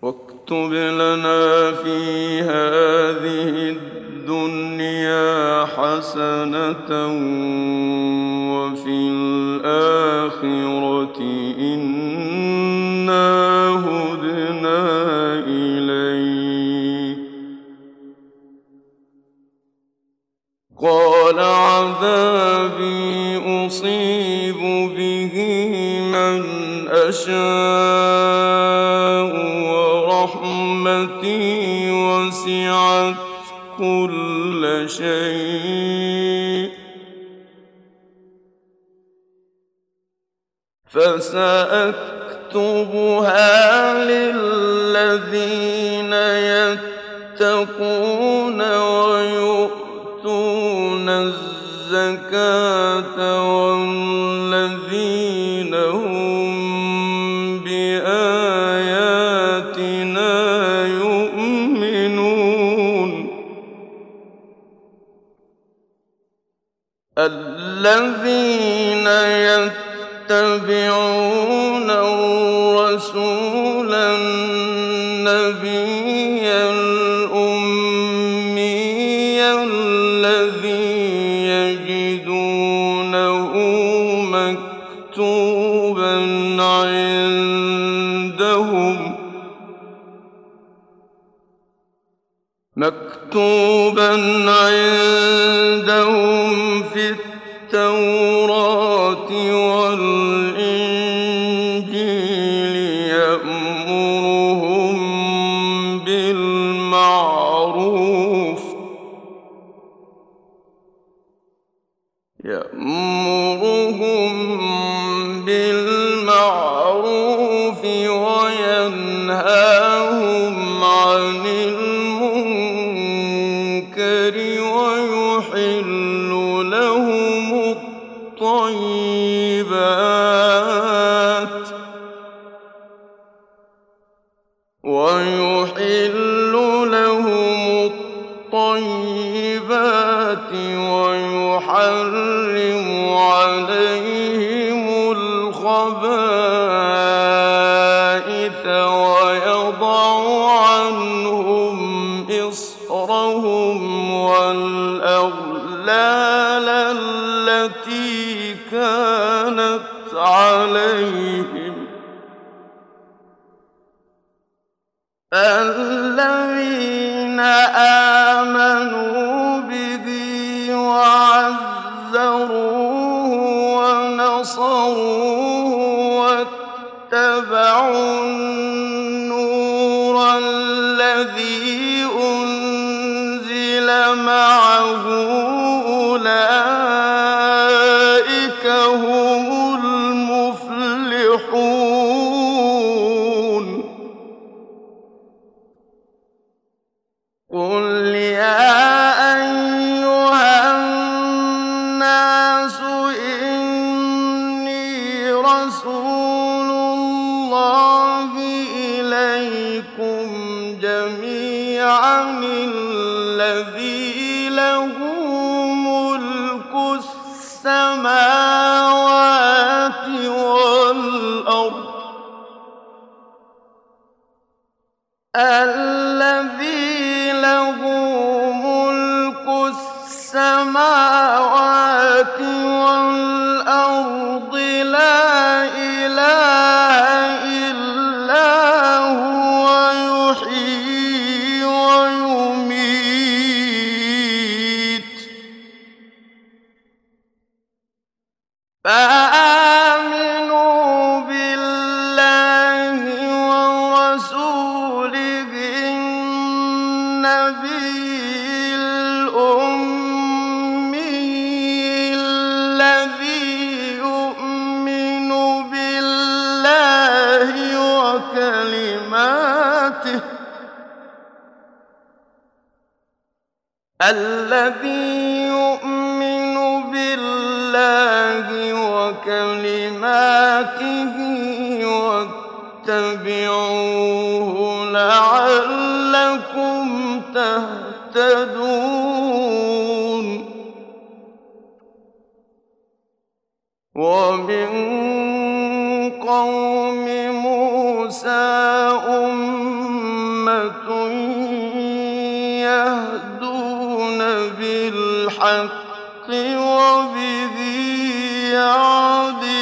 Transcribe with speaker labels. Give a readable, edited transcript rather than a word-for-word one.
Speaker 1: واكتب لنا في هذه الدنيا حسنة وفي الآخرة إنا هدنا إليك. قال عذابي أصيب به من أشاء ورحمتي وسعت كل شيء فسأكتبها للذين يتقون ويؤتون الزكاة والذين هم بآياتنا يؤمنون. الذين يتبعون الرسول النبي الأمي الذي يجدونه مكتوبا عندهم في التوراة والإنجيل يأمرهم بالمعروف وينهاهم عن المنكر ويحل لهم الطيبات ويحرم عليهم الخبائث ويضع عنهم إصرهم والأغلال التي كانت عليهم. الذين آمنوا به وعزروه ونصروه واتبعوا النور الذي أنزل معه أولئك هم المفلحون. قل يا أيها الناس إني رسول الله إليكم جميعا الذي له ملك السماوات والأرض الذي له ملك السماوات والأرض لا إله إلا هو يحيي ويميت. فآمنوا بالله ورسوله النبي الأمي الذي يؤمن بالله وكلماته واتبعوه لعلكم تهتدون. ومن قوم موسى يهدون بالحق وبه يعدلون